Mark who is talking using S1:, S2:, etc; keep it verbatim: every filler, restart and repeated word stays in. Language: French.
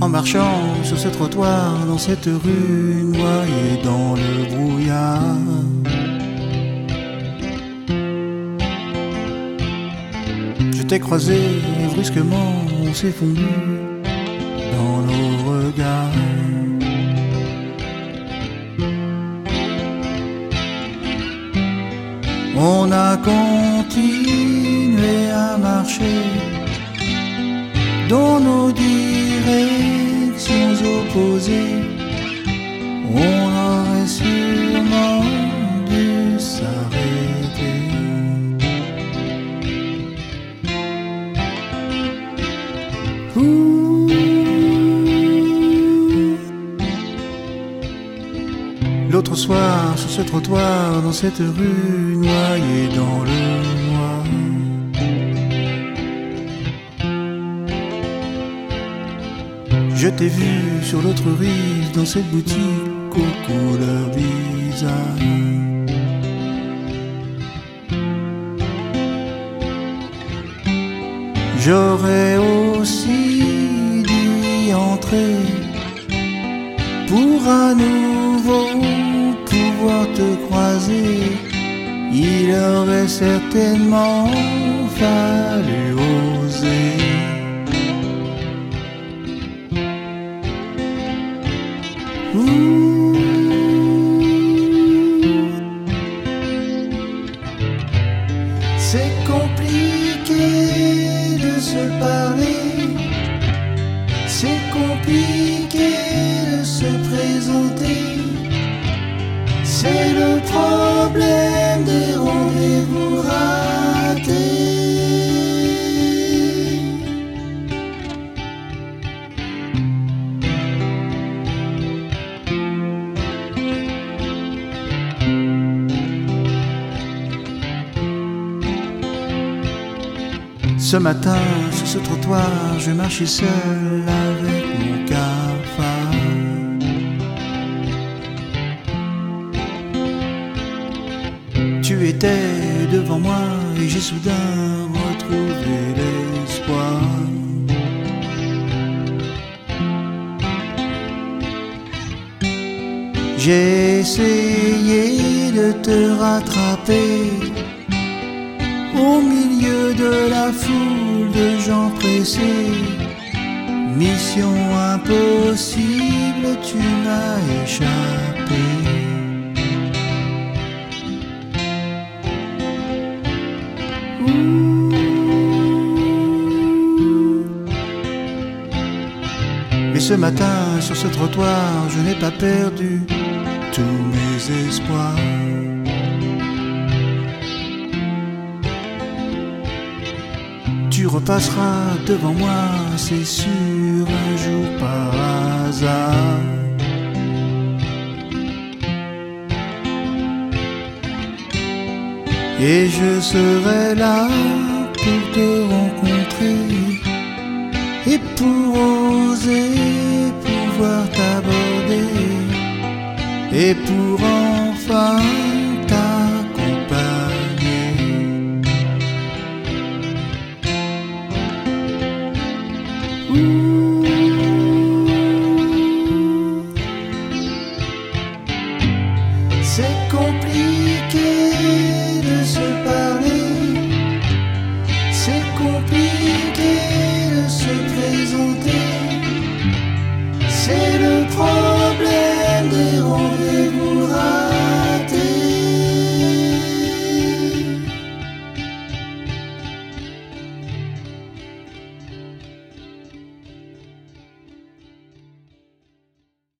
S1: En marchant sur ce trottoir, dans cette rue noyée dans le brouillard, je t'ai croisé et brusquement on s'est fondu dans nos regards. On a continué à marcher dans nos directions opposées. On aurait sûrement dû s'arrêter. Ouh. L'autre soir, sur ce trottoir, dans cette rue noyée dans le noir, je t'ai vu sur l'autre rive, dans cette boutique aux couleurs bizarres. J'aurais aussi dû y entrer pour à nouveau pouvoir te croiser. Il aurait certainement fallu oser. Ouh. C'est compliqué de se parler, c'est compliqué de se présenter. C'est le problème des rendez-vous ratés. Ce matin, sur ce trottoir, je marchais seul avec mon cafard. Tu étais devant moi et j'ai soudain retrouvé l'espoir. J'ai essayé de te rattraper au milieu de la foule de gens pressés. Mission impossible, tu m'as échappé. Ouh. Mais ce matin, sur ce trottoir, je n'ai pas perdu tous mes espoirs. Tu repasseras devant moi, c'est sûr, un jour par hasard. Et je serai là pour te rencontrer et pour oser pouvoir t'aborder et pour enfin t'accompagner. Ooh.